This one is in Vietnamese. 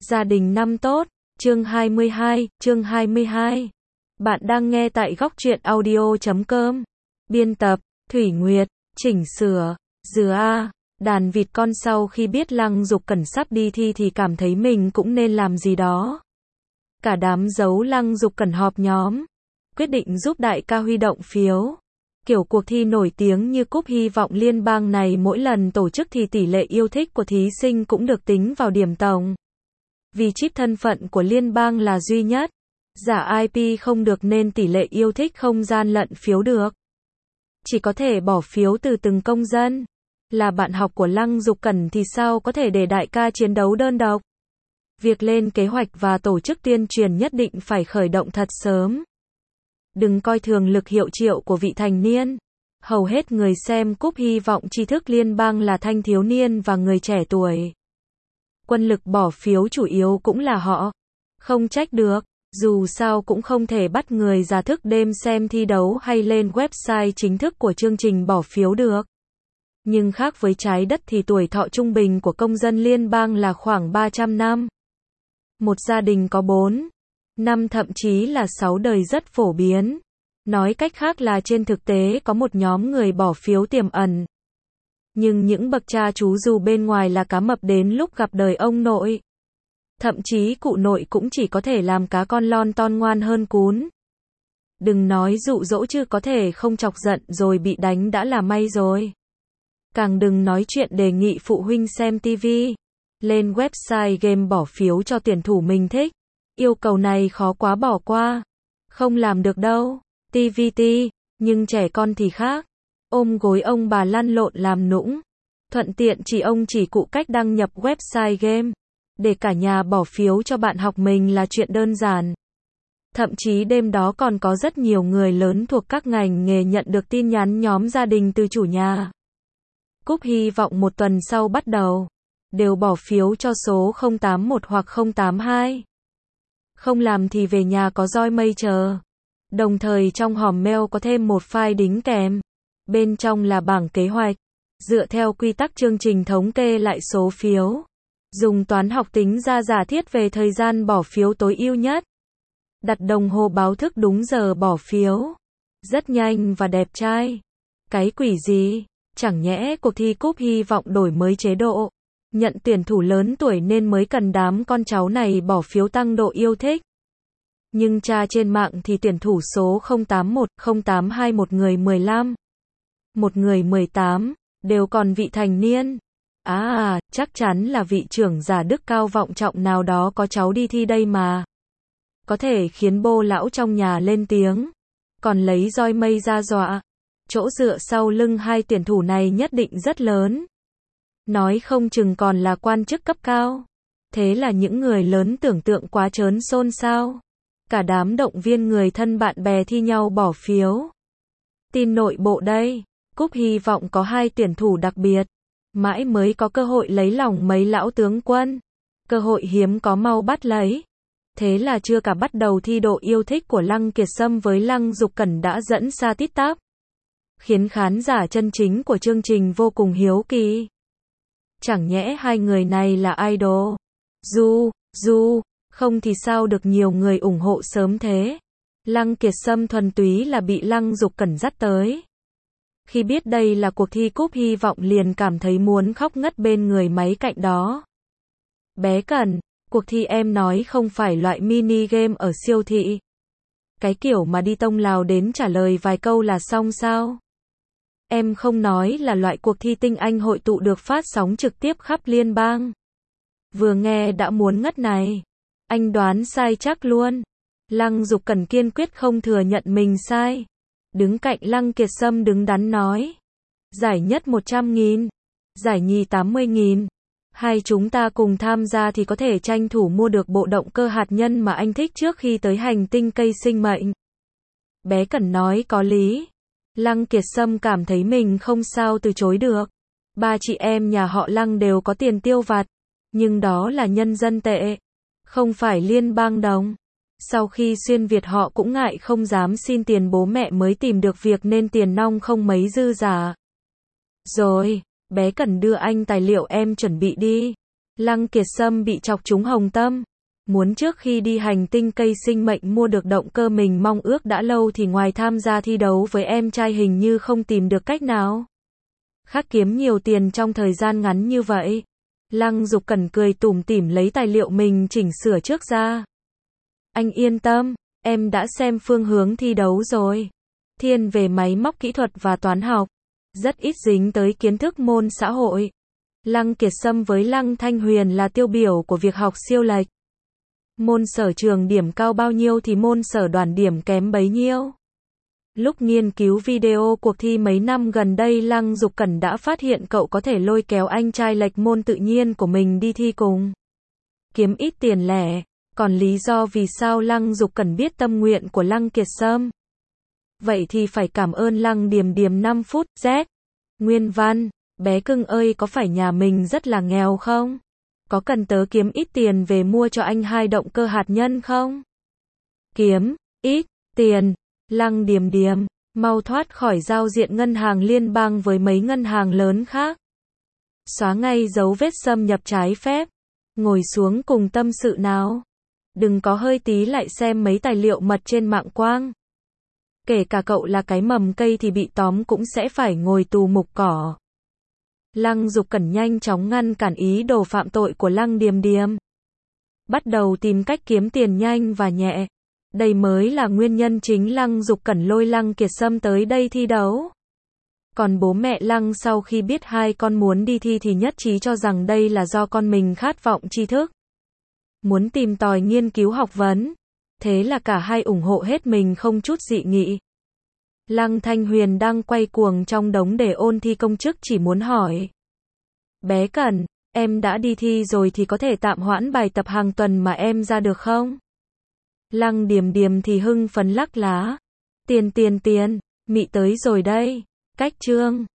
Gia đình năm tốt, chương 22. Bạn đang nghe tại goctruyện audio.com. Biên tập, Thủy Nguyệt, chỉnh sửa, Dừa A. Đàn vịt con sau khi biết Lăng Dục Cẩn sắp đi thi thì cảm thấy mình cũng nên làm gì đó. Cả đám giấu Lăng Dục Cẩn họp nhóm, quyết định giúp đại ca huy động phiếu. Kiểu cuộc thi nổi tiếng như Cúp Hy vọng Liên bang này mỗi lần tổ chức thì tỷ lệ yêu thích của thí sinh cũng được tính vào điểm tổng. Vì chip thân phận của liên bang là duy nhất, giả IP không được nên tỷ lệ yêu thích không gian lận phiếu được. Chỉ có thể bỏ phiếu từ từng công dân. Là bạn học của Lăng Dục Cẩn thì sao có thể để đại ca chiến đấu đơn độc. Việc lên kế hoạch và tổ chức tuyên truyền nhất định phải khởi động thật sớm. Đừng coi thường lực hiệu triệu của vị thành niên. Hầu hết người xem Cúp Hy vọng tri thức liên bang là thanh thiếu niên và người trẻ tuổi. Quân lực bỏ phiếu chủ yếu cũng là họ. Không trách được, dù sao cũng không thể bắt người già thức đêm xem thi đấu hay lên website chính thức của chương trình bỏ phiếu được. Nhưng khác với trái đất thì tuổi thọ trung bình của công dân liên bang là khoảng 300 năm. Một gia đình có 4, 5 thậm chí là 6 đời rất phổ biến. Nói cách khác là trên thực tế có một nhóm người bỏ phiếu tiềm ẩn. Nhưng những bậc cha chú dù bên ngoài là cá mập đến lúc gặp đời ông nội. Thậm chí cụ nội cũng chỉ có thể làm cá con lon ton ngoan hơn cún. Đừng nói dụ dỗ chứ có thể không chọc giận rồi bị đánh đã là may rồi. Càng đừng nói chuyện đề nghị phụ huynh xem TV, lên website game bỏ phiếu cho tuyển thủ mình thích. Yêu cầu này khó quá bỏ qua. Không làm được đâu. TVT, nhưng trẻ con thì khác. Ôm gối ông bà lăn lộn làm nũng. Thuận tiện chỉ ông chỉ cụ cách đăng nhập website game. Để cả nhà bỏ phiếu cho bạn học mình là chuyện đơn giản. Thậm chí đêm đó còn có rất nhiều người lớn thuộc các ngành nghề nhận được tin nhắn nhóm gia đình từ chủ nhà. Cúp Hy vọng một tuần sau bắt đầu. Đều bỏ phiếu cho số 081 hoặc 082. Không làm thì về nhà có roi mây chờ. Đồng thời trong hòm mail có thêm một file đính kèm. Bên trong là bảng kế hoạch. Dựa theo quy tắc chương trình thống kê lại số phiếu. Dùng toán học tính ra giả thiết về thời gian bỏ phiếu tối ưu nhất. Đặt đồng hồ báo thức đúng giờ bỏ phiếu. Rất nhanh và đẹp trai. Cái quỷ gì? Chẳng nhẽ cuộc thi Cúp Hy vọng đổi mới chế độ. Nhận tuyển thủ lớn tuổi nên mới cần đám con cháu này bỏ phiếu tăng độ yêu thích. Nhưng tra trên mạng thì tuyển thủ số 081, 082 một người 15, một người 18, đều còn vị thành niên. Chắc chắn là vị trưởng giả đức cao vọng trọng nào đó có cháu đi thi đây mà. Có thể khiến bô lão trong nhà lên tiếng. Còn lấy roi mây ra dọa. Chỗ dựa sau lưng hai tuyển thủ này nhất định rất lớn. Nói không chừng còn là quan chức cấp cao. Thế là những người lớn tưởng tượng quá trớn xôn xao. Cả đám động viên người thân bạn bè thi nhau bỏ phiếu. Tin nội bộ đây. Cúp Hy vọng có 2 tuyển thủ đặc biệt. Mãi mới có cơ hội lấy lòng mấy lão tướng quân. Cơ hội hiếm có mau bắt lấy. Thế là chưa cả bắt đầu thi độ yêu thích của Lăng Kiệt Sâm với Lăng Dục Cẩn đã dẫn xa tít tắp. Khiến khán giả chân chính của chương trình vô cùng hiếu kỳ. Chẳng nhẽ hai người này là idol? Không thì sao được nhiều người ủng hộ sớm thế? Lăng Kiệt Sâm thuần túy là bị Lăng Dục Cẩn dắt tới. Khi biết đây là cuộc thi Cúp Hy vọng liền cảm thấy muốn khóc ngất bên người máy cạnh đó. Bé Cẩn, cuộc thi em nói không phải loại mini game ở siêu thị. Cái kiểu mà đi tông lào đến trả lời vài câu là xong sao? Em không nói là loại cuộc thi tinh anh hội tụ được phát sóng trực tiếp khắp liên bang. Vừa nghe đã muốn ngất này. Anh đoán sai chắc luôn. Lăng Dục Cẩn kiên quyết không thừa nhận mình sai. Đứng cạnh Lăng Kiệt Sâm đứng đắn nói. Giải nhất 100.000. Giải nhì 80.000. Hai chúng ta cùng tham gia thì có thể tranh thủ mua được bộ động cơ hạt nhân mà anh thích trước khi tới hành tinh cây sinh mệnh. Bé Cẩn nói có lý. Lăng Kiệt Sâm cảm thấy mình không sao từ chối được. 3 chị em nhà họ Lăng đều có tiền tiêu vặt. Nhưng đó là nhân dân tệ. Không phải liên bang đồng. Sau khi xuyên Việt họ cũng ngại không dám xin tiền bố mẹ mới tìm được việc nên tiền nong không mấy dư giả. Rồi, bé Cẩn đưa anh tài liệu em chuẩn bị đi. Lăng Kiệt Sâm bị chọc trúng hồng tâm. Muốn trước khi đi hành tinh cây sinh mệnh mua được động cơ mình mong ước đã lâu thì ngoài tham gia thi đấu với em trai hình như không tìm được cách nào khác kiếm nhiều tiền trong thời gian ngắn như vậy. Lăng Dục Cẩn cười tủm tỉm lấy tài liệu mình chỉnh sửa trước ra. Anh yên tâm, em đã xem phương hướng thi đấu rồi. Thiên về máy móc kỹ thuật và toán học, rất ít dính tới kiến thức môn xã hội. Lăng Kiệt Sâm với Lăng Thanh Huyền là tiêu biểu của việc học siêu lệch. Môn sở trường điểm cao bao nhiêu thì môn sở đoàn điểm kém bấy nhiêu. Lúc nghiên cứu video cuộc thi mấy năm gần đây, Lăng Dục Cẩn đã phát hiện cậu có thể lôi kéo anh trai lệch môn tự nhiên của mình đi thi cùng. Kiếm ít tiền lẻ. Còn lý do vì sao Lăng Dục Cẩn biết tâm nguyện của Lăng Kiệt Sâm? Vậy thì phải cảm ơn Lăng Điềm Điềm 5 phút. Z. Nguyên văn. Bé cưng ơi, có phải nhà mình rất là nghèo không? Có cần tớ kiếm ít tiền về mua cho anh 2 động cơ hạt nhân không? Kiếm ít tiền. Lăng Điềm Điềm, mau thoát khỏi giao diện ngân hàng liên bang với mấy ngân hàng lớn khác. Xóa ngay dấu vết xâm nhập trái phép. Ngồi xuống cùng tâm sự nào. Đừng có hơi tí lại xem mấy tài liệu mật trên mạng quang. Kể cả cậu là cái mầm cây thì bị tóm cũng sẽ phải ngồi tù mục cỏ. Lăng Dục Cẩn nhanh chóng ngăn cản ý đồ phạm tội của Lăng Điềm Điềm. Bắt đầu tìm cách kiếm tiền nhanh và nhẹ. Đây mới là nguyên nhân chính Lăng Dục Cẩn lôi Lăng Kiệt Sâm tới đây thi đấu. Còn bố mẹ Lăng sau khi biết hai con muốn đi thi thì nhất trí cho rằng đây là do con mình khát vọng tri thức, muốn tìm tòi nghiên cứu học vấn. Thế là cả hai ủng hộ hết mình không chút dị nghị. Lăng Thanh Huyền đang quay cuồng trong đống để ôn thi công chức chỉ muốn hỏi. Bé Cẩn, em đã đi thi rồi thì có thể tạm hoãn bài tập hàng tuần mà em ra được không? Lăng Điềm Điềm thì hưng phấn lắc lá. Tiền, mị tới rồi đây. Cách chương